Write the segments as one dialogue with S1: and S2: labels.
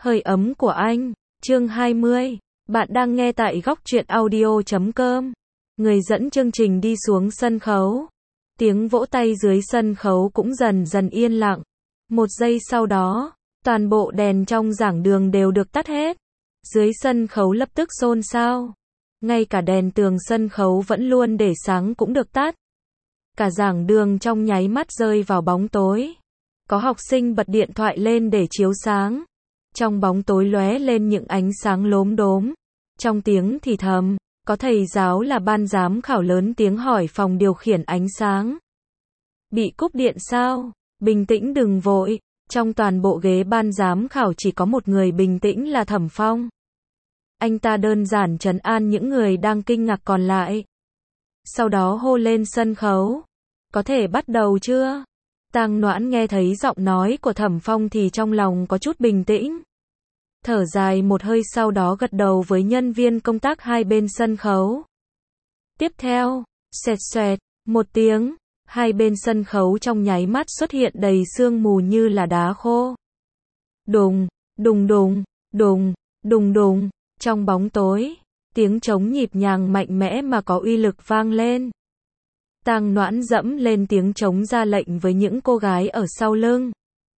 S1: Hơi ấm của anh, chương 20. Bạn đang nghe tại góc truyện audio.com. Người dẫn chương trình đi xuống sân khấu. Tiếng vỗ tay dưới sân khấu cũng dần dần yên lặng. Một giây sau đó, toàn bộ đèn trong giảng đường đều được tắt hết. Dưới sân khấu lập tức xôn xao. Ngay cả đèn tường sân khấu vẫn luôn để sáng cũng được tắt. Cả giảng đường trong nháy mắt rơi vào bóng tối. Có học sinh bật điện thoại lên để chiếu sáng. Trong bóng tối lóe lên những ánh sáng lốm đốm. Trong tiếng thì thầm, có thầy giáo là ban giám khảo lớn tiếng hỏi phòng điều khiển ánh sáng. Bị cúp điện sao? Bình tĩnh đừng vội. Trong toàn bộ ghế ban giám khảo chỉ có một người bình tĩnh là Thẩm Phong. Anh ta đơn giản trấn an những người đang kinh ngạc còn lại. Sau đó hô lên sân khấu. Có thể bắt đầu chưa? Tang Noãn nghe thấy giọng nói của Thẩm Phong thì trong lòng có chút bình tĩnh. Thở dài một hơi sau đó gật đầu với nhân viên công tác hai bên sân khấu. Tiếp theo, xoẹt xoẹt, một tiếng, hai bên sân khấu trong nháy mắt xuất hiện đầy sương mù như là đá khô. Đùng, đùng đùng, đùng, đùng đùng, trong bóng tối, tiếng trống nhịp nhàng mạnh mẽ mà có uy lực vang lên. Tang Noãn dẫm lên tiếng trống ra lệnh với những cô gái ở sau lưng.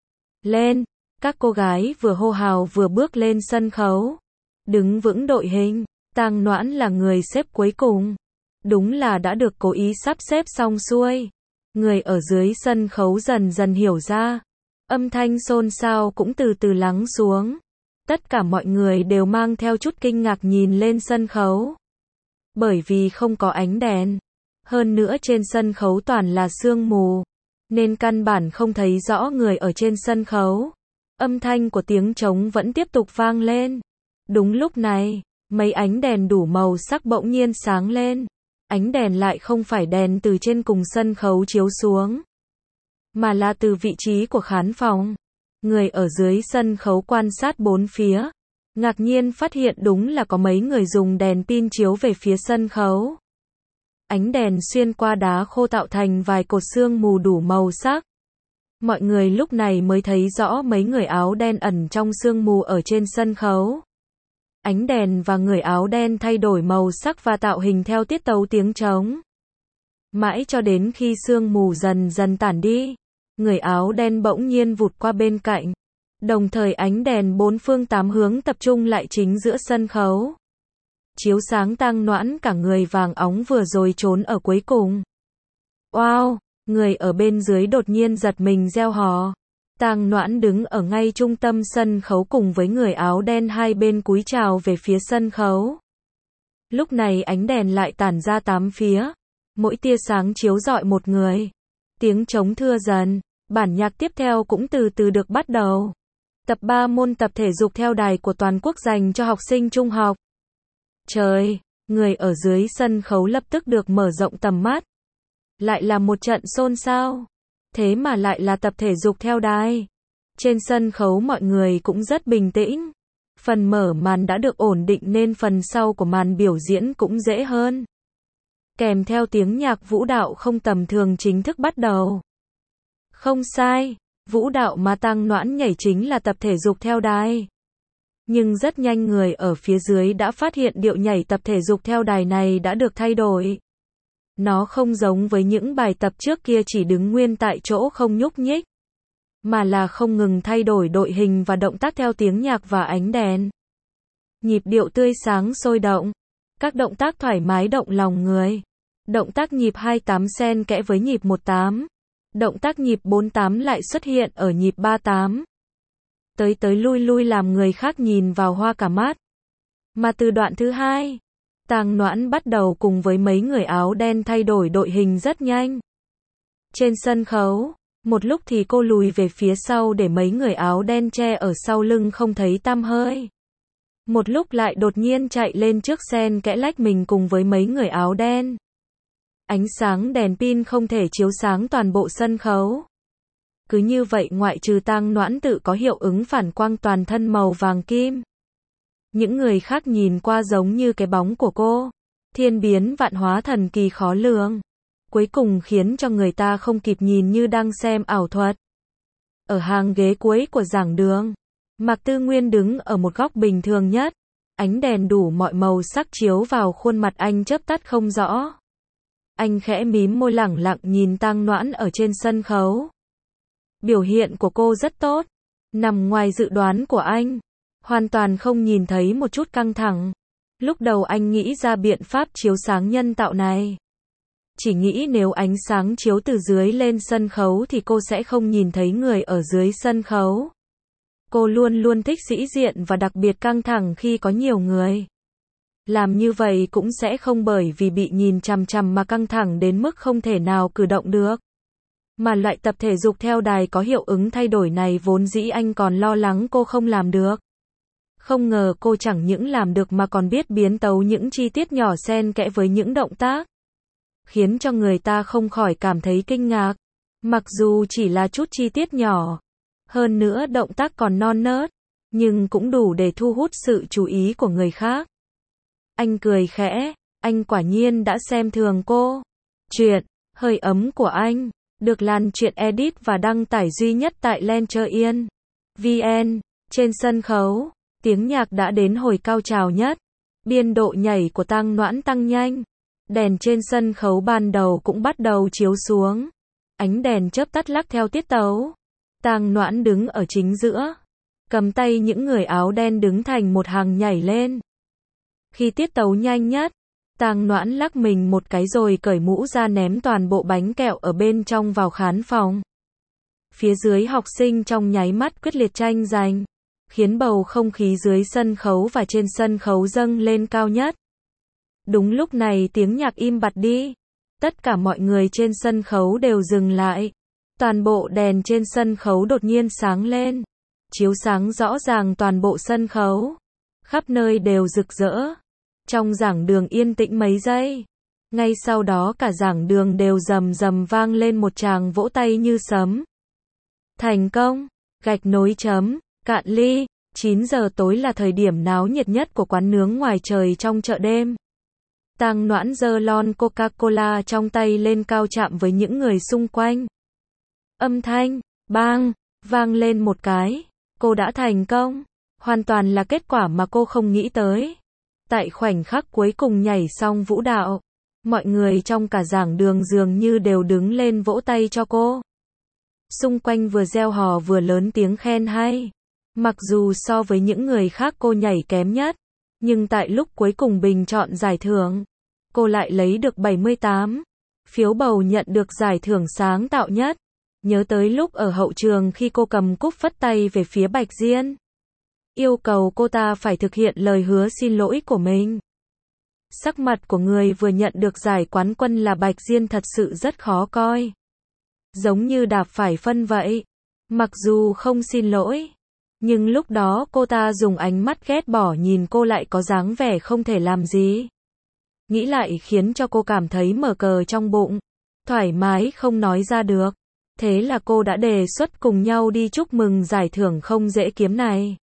S1: Lên, các cô gái vừa hô hào vừa bước lên sân khấu. Đứng vững đội hình, Tang Noãn là người xếp cuối cùng. Đúng là đã được cố ý sắp xếp xong xuôi. Người ở dưới sân khấu dần dần hiểu ra. Âm thanh xôn xao cũng từ từ lắng xuống. Tất cả mọi người đều mang theo chút kinh ngạc nhìn lên sân khấu. Bởi vì không có ánh đèn. Hơn nữa trên sân khấu toàn là sương mù, nên căn bản không thấy rõ người ở trên sân khấu. Âm thanh của tiếng trống vẫn tiếp tục vang lên. Đúng lúc này, mấy ánh đèn đủ màu sắc bỗng nhiên sáng lên. Ánh đèn lại không phải đèn từ trên cùng sân khấu chiếu xuống, mà là từ vị trí của khán phòng. Người ở dưới sân khấu quan sát bốn phía, ngạc nhiên phát hiện đúng là có mấy người dùng đèn pin chiếu về phía sân khấu. Ánh đèn xuyên qua đá khô tạo thành vài cột sương mù đủ màu sắc. Mọi người lúc này mới thấy rõ mấy người áo đen ẩn trong sương mù ở trên sân khấu. Ánh đèn và người áo đen thay đổi màu sắc và tạo hình theo tiết tấu tiếng trống. Mãi cho đến khi sương mù dần dần tản đi, người áo đen bỗng nhiên vụt qua bên cạnh. Đồng thời ánh đèn bốn phương tám hướng tập trung lại chính giữa sân khấu. Chiếu sáng Tang Noãn cả người vàng óng vừa rồi trốn ở cuối cùng. Wow, người ở bên dưới đột nhiên giật mình reo hò. Tang Noãn đứng ở ngay trung tâm sân khấu cùng với người áo đen hai bên cúi chào về phía sân khấu. Lúc này ánh đèn lại tản ra tám phía. Mỗi tia sáng chiếu rọi một người. Tiếng trống thưa dần, bản nhạc tiếp theo cũng từ từ được bắt đầu. Tập 3 môn tập thể dục theo đài của toàn quốc dành cho học sinh trung học. Trời, người ở dưới sân khấu lập tức được mở rộng tầm mắt. Lại là một trận xôn xao. Thế mà lại là tập thể dục theo đài. Trên sân khấu mọi người cũng rất bình tĩnh. Phần mở màn đã được ổn định nên phần sau của màn biểu diễn cũng dễ hơn. Kèm theo tiếng nhạc vũ đạo không tầm thường chính thức bắt đầu. Không sai, vũ đạo mà Tang Noãn nhảy chính là tập thể dục theo đài. Nhưng rất nhanh người ở phía dưới đã phát hiện điệu nhảy tập thể dục theo đài này đã được thay đổi. Nó không giống với những bài tập trước kia chỉ đứng nguyên tại chỗ không nhúc nhích, mà là không ngừng thay đổi đội hình và động tác theo tiếng nhạc và ánh đèn. Nhịp điệu tươi sáng sôi động, các động tác thoải mái động lòng người. Động tác nhịp 28 xen kẽ với nhịp 18. Động tác nhịp 48 lại xuất hiện ở nhịp 38. Tới tới lui lui làm người khác nhìn vào hoa cả mắt. Mà từ đoạn thứ hai, Tang Noãn bắt đầu cùng với mấy người áo đen thay đổi đội hình rất nhanh. Trên sân khấu, một lúc thì cô lùi về phía sau để mấy người áo đen che ở sau lưng không thấy tăm hơi. Một lúc lại đột nhiên chạy lên trước xen kẽ lách mình cùng với mấy người áo đen. Ánh sáng đèn pin không thể chiếu sáng toàn bộ sân khấu. Cứ như vậy ngoại trừ Tang Noãn tự có hiệu ứng phản quang toàn thân màu vàng kim. Những người khác nhìn qua giống như cái bóng của cô. Thiên biến vạn hóa thần kỳ khó lường. Cuối cùng khiến cho người ta không kịp nhìn như đang xem ảo thuật. Ở hàng ghế cuối của giảng đường, Mạc Tư Nguyên đứng ở một góc bình thường nhất. Ánh đèn đủ mọi màu sắc chiếu vào khuôn mặt anh chớp tắt không rõ. Anh khẽ mím môi lẳng lặng nhìn Tang Noãn ở trên sân khấu. Biểu hiện của cô rất tốt, nằm ngoài dự đoán của anh. Hoàn toàn không nhìn thấy một chút căng thẳng. Lúc đầu anh nghĩ ra biện pháp chiếu sáng nhân tạo này. Chỉ nghĩ nếu ánh sáng chiếu từ dưới lên sân khấu thì cô sẽ không nhìn thấy người ở dưới sân khấu. Cô luôn luôn thích sĩ diện và đặc biệt căng thẳng khi có nhiều người. Làm như vậy cũng sẽ không bởi vì bị nhìn chằm chằm mà căng thẳng đến mức không thể nào cử động được. Mà loại tập thể dục theo đài có hiệu ứng thay đổi này vốn dĩ anh còn lo lắng cô không làm được. Không ngờ cô chẳng những làm được mà còn biết biến tấu những chi tiết nhỏ xen kẽ với những động tác. Khiến cho người ta không khỏi cảm thấy kinh ngạc. Mặc dù chỉ là chút chi tiết nhỏ. Hơn nữa động tác còn non nớt. Nhưng cũng đủ để thu hút sự chú ý của người khác. Anh cười khẽ. Anh quả nhiên đã xem thường cô. Chuyện Hơi ấm của anh được lan truyện edit và đăng tải duy nhất tại Lencher.vn. Trên sân khấu, tiếng nhạc đã đến hồi cao trào nhất. Biên độ nhảy của Tang Noãn tăng nhanh. Đèn trên sân khấu ban đầu cũng bắt đầu chiếu xuống. Ánh đèn chớp tắt lắc theo tiết tấu. Tang Noãn đứng ở chính giữa. Cầm tay những người áo đen đứng thành một hàng nhảy lên. Khi tiết tấu nhanh nhất, Tang Noãn lắc mình một cái rồi cởi mũ ra ném toàn bộ bánh kẹo ở bên trong vào khán phòng. Phía dưới học sinh trong nháy mắt quyết liệt tranh giành, khiến bầu không khí dưới sân khấu và trên sân khấu dâng lên cao nhất. Đúng lúc này tiếng nhạc im bặt đi. Tất cả mọi người trên sân khấu đều dừng lại. Toàn bộ đèn trên sân khấu đột nhiên sáng lên. Chiếu sáng rõ ràng toàn bộ sân khấu. Khắp nơi đều rực rỡ. Trong giảng đường yên tĩnh mấy giây. Ngay sau đó cả giảng đường đều rầm rầm vang lên một tràng vỗ tay như sấm. Thành công! Gạch nối chấm, cạn ly. 9 giờ tối là thời điểm náo nhiệt nhất của quán nướng ngoài trời trong chợ đêm. Tang Noãn giơ lon Coca-Cola trong tay lên cao chạm với những người xung quanh. Âm thanh, bang, vang lên một cái. Cô đã thành công. Hoàn toàn là kết quả mà cô không nghĩ tới. Tại khoảnh khắc cuối cùng nhảy xong vũ đạo, mọi người trong cả giảng đường dường như đều đứng lên vỗ tay cho cô. Xung quanh vừa reo hò vừa lớn tiếng khen hay. Mặc dù so với những người khác cô nhảy kém nhất, nhưng tại lúc cuối cùng bình chọn giải thưởng, cô lại lấy được 78 phiếu bầu nhận được giải thưởng sáng tạo nhất. Nhớ tới lúc ở hậu trường khi cô cầm cúp phất tay về phía Bạch Diên, yêu cầu cô ta phải thực hiện lời hứa xin lỗi của mình. Sắc mặt của người vừa nhận được giải quán quân là Bạch Diên thật sự rất khó coi. Giống như đạp phải phân vậy. Mặc dù không xin lỗi, nhưng lúc đó cô ta dùng ánh mắt ghét bỏ nhìn cô lại có dáng vẻ không thể làm gì. Nghĩ lại khiến cho cô cảm thấy mở cờ trong bụng. Thoải mái không nói ra được. Thế là cô đã đề xuất cùng nhau đi chúc mừng giải thưởng không dễ kiếm này.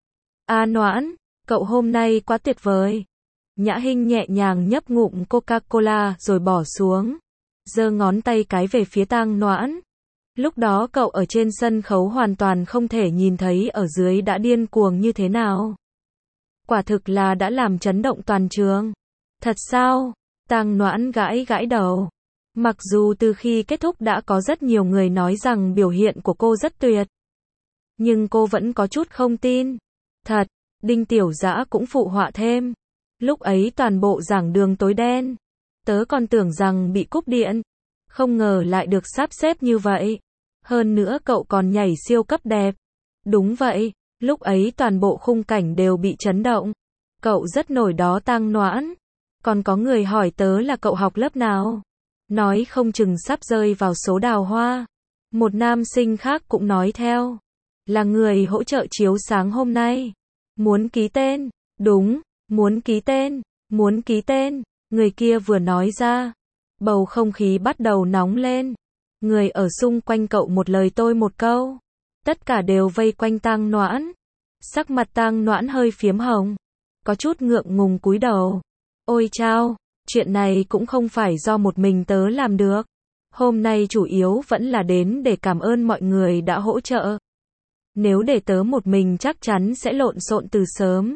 S1: A Noãn, cậu hôm nay quá tuyệt vời. Nhã Hinh nhẹ nhàng nhấp ngụm Coca-Cola rồi bỏ xuống. Giơ ngón tay cái về phía Tang Noãn. Lúc đó cậu ở trên sân khấu hoàn toàn không thể nhìn thấy ở dưới đã điên cuồng như thế nào. Quả thực là đã làm chấn động toàn trường. Thật sao? Tang Noãn gãi gãi đầu. Mặc dù từ khi kết thúc đã có rất nhiều người nói rằng biểu hiện của cô rất tuyệt, nhưng cô vẫn có chút không tin. Thật, Đinh Tiểu Dã cũng phụ họa thêm. Lúc ấy toàn bộ giảng đường tối đen. Tớ còn tưởng rằng bị cúp điện. Không ngờ lại được sắp xếp như vậy. Hơn nữa cậu còn nhảy siêu cấp đẹp. Đúng vậy, lúc ấy toàn bộ khung cảnh đều bị chấn động. Cậu rất nổi đó Tang Noãn. Còn có người hỏi tớ là cậu học lớp nào. Nói không chừng sắp rơi vào số đào hoa. Một nam sinh khác cũng nói theo. Là người hỗ trợ chiếu sáng hôm nay. Muốn ký tên. Đúng, muốn ký tên. Muốn ký tên. Người kia vừa nói ra. Bầu không khí bắt đầu nóng lên. Người ở xung quanh cậu một lời tôi một câu. Tất cả đều vây quanh Tang Noãn. Sắc mặt Tang Noãn hơi phiếm hồng. Có chút ngượng ngùng cúi đầu. Ôi chao, chuyện này cũng không phải do một mình tớ làm được. Hôm nay chủ yếu vẫn là đến để cảm ơn mọi người đã hỗ trợ. Nếu để tớ một mình chắc chắn sẽ lộn xộn từ sớm.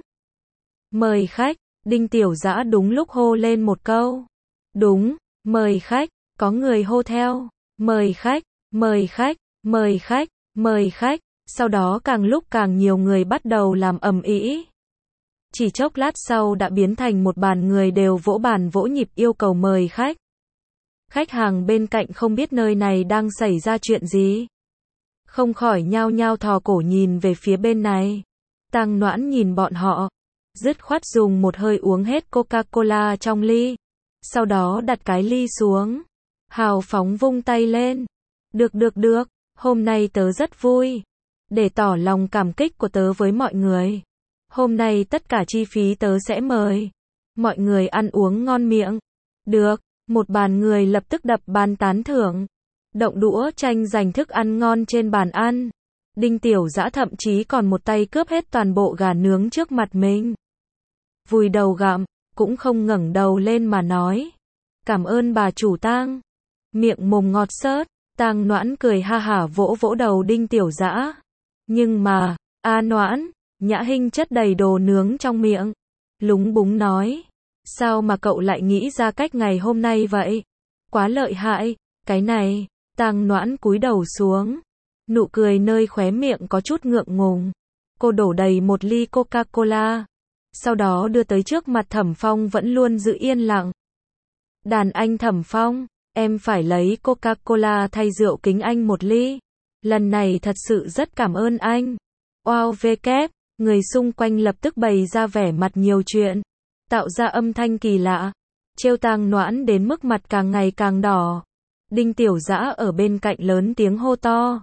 S1: Mời khách, Đinh Tiểu Dã đúng lúc hô lên một câu. Đúng, mời khách, có người hô theo. Mời khách, mời khách, mời khách, mời khách. Sau đó càng lúc càng nhiều người bắt đầu làm ầm ĩ. Chỉ chốc lát sau đã biến thành một bàn người đều vỗ bàn vỗ nhịp yêu cầu mời khách. Khách hàng bên cạnh không biết nơi này đang xảy ra chuyện gì. Không khỏi nhao nhao thò cổ nhìn về phía bên này. Tang Noãn nhìn bọn họ. Dứt khoát dùng một hơi uống hết Coca-Cola trong ly. Sau đó đặt cái ly xuống. Hào phóng vung tay lên. Được, hôm nay tớ rất vui. Để tỏ lòng cảm kích của tớ với mọi người. Hôm nay tất cả chi phí tớ sẽ mời. Mọi người ăn uống ngon miệng. Được, một bàn người lập tức đập bàn tán thưởng. Động đũa tranh giành thức ăn ngon trên bàn ăn. Đinh Tiểu Dã thậm chí còn một tay cướp hết toàn bộ gà nướng trước mặt mình. Vùi đầu gặm, cũng không ngẩng đầu lên mà nói. Cảm ơn bà chủ Tang. Miệng mồm ngọt xớt, Tang Noãn cười ha hả vỗ vỗ đầu Đinh Tiểu Dã. Nhưng mà, Noãn, Nhã Hinh chất đầy đồ nướng trong miệng. Lúng búng nói. Sao mà cậu lại nghĩ ra cách ngày hôm nay vậy? Quá lợi hại, cái này. Tang Noãn cúi đầu xuống. Nụ cười nơi khóe miệng có chút ngượng ngùng. Cô đổ đầy một ly Coca-Cola. Sau đó đưa tới trước mặt Thẩm Phong vẫn luôn giữ yên lặng. Đàn anh Thẩm Phong, em phải lấy Coca-Cola thay rượu kính anh một ly. Lần này thật sự rất cảm ơn anh. Wow vkép, người xung quanh lập tức bày ra vẻ mặt nhiều chuyện. Tạo ra âm thanh kỳ lạ. Trêu Tang Noãn đến mức mặt càng ngày càng đỏ. Đinh Tiểu Dã ở bên cạnh lớn tiếng hô to.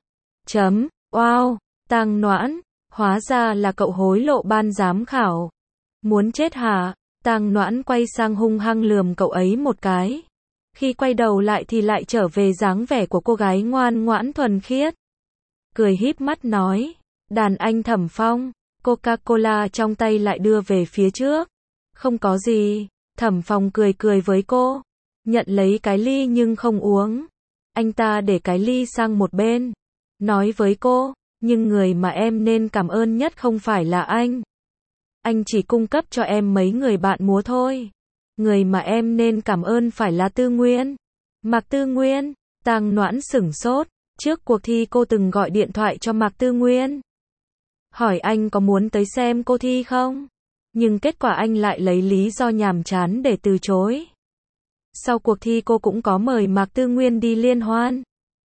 S1: Wow, Tang Noãn, hóa ra là cậu hối lộ ban giám khảo. Muốn chết hả? Tang Noãn quay sang hung hăng lườm cậu ấy một cái. Khi quay đầu lại thì lại trở về dáng vẻ của cô gái ngoan ngoãn thuần khiết. Cười híp mắt nói. Đàn anh Thẩm Phong, Coca-Cola trong tay lại đưa về phía trước. Không có gì. Thẩm Phong cười với cô. Nhận lấy cái ly nhưng không uống. Anh ta để cái ly sang một bên. Nói với cô, nhưng người mà em nên cảm ơn nhất không phải là anh. Anh chỉ cung cấp cho em mấy người bạn múa thôi. Người mà em nên cảm ơn phải là Tư Nguyên. Mạc Tư Nguyên, Tang Noãn sửng sốt. Trước cuộc thi cô từng gọi điện thoại cho Mạc Tư Nguyên. Hỏi anh có muốn tới xem cô thi không? Nhưng kết quả anh lại lấy lý do nhàm chán để từ chối. Sau cuộc thi cô cũng có mời Mạc Tư Nguyên đi liên hoan.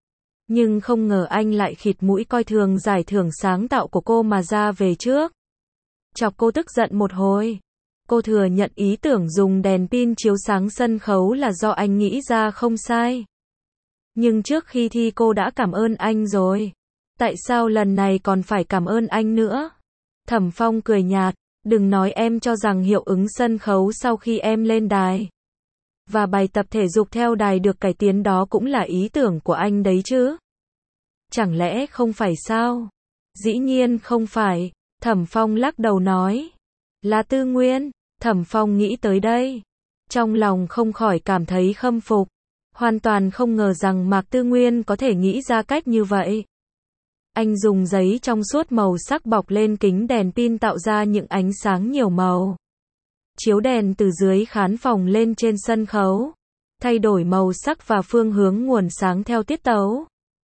S1: Nhưng không ngờ anh lại khịt mũi coi thường giải thưởng sáng tạo của cô mà ra về trước. Chọc cô tức giận một hồi. Cô thừa nhận ý tưởng dùng đèn pin chiếu sáng sân khấu là do anh nghĩ ra không sai. Nhưng trước khi thi cô đã cảm ơn anh rồi. Tại sao lần này còn phải cảm ơn anh nữa? Thẩm Phong cười nhạt. Đừng nói em cho rằng hiệu ứng sân khấu sau khi em lên đài. Và bài tập thể dục theo đài được cải tiến đó cũng là ý tưởng của anh đấy chứ. Chẳng lẽ không phải sao? Dĩ nhiên không phải. Thẩm Phong lắc đầu nói. Là Tư Nguyên. Thẩm Phong nghĩ tới đây. Trong lòng không khỏi cảm thấy khâm phục. Hoàn toàn không ngờ rằng Mạc Tư Nguyên có thể nghĩ ra cách như vậy. Anh dùng giấy trong suốt màu sắc bọc lên kính đèn pin tạo ra những ánh sáng nhiều màu. Chiếu đèn từ dưới khán phòng lên trên sân khấu. Thay đổi màu sắc và phương hướng nguồn sáng theo tiết tấu.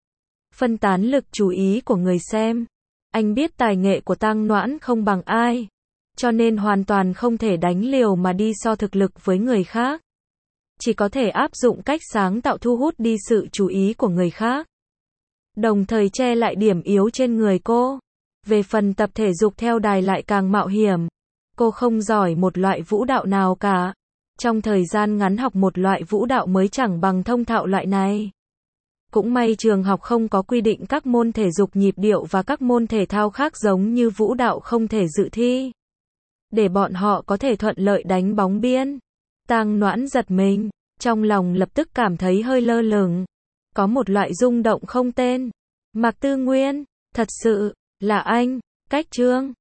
S1: Phân tán lực chú ý của người xem. Anh biết tài nghệ của Tang Noãn không bằng ai. Cho nên hoàn toàn không thể đánh liều mà đi so thực lực với người khác. Chỉ có thể áp dụng cách sáng tạo thu hút đi sự chú ý của người khác. Đồng thời che lại điểm yếu trên người cô. Về phần tập thể dục theo đài lại càng mạo hiểm. Cô không giỏi một loại vũ đạo nào cả. Trong thời gian ngắn học một loại vũ đạo mới chẳng bằng thông thạo loại này. Cũng may trường học không có quy định các môn thể dục nhịp điệu và các môn thể thao khác giống như vũ đạo không thể dự thi. Để bọn họ có thể thuận lợi đánh bóng biên. Tang Noãn giật mình, trong lòng lập tức cảm thấy hơi lơ lửng. Có một loại rung động không tên. Mạc Tư Nguyên, thật sự, là anh, cách Trương.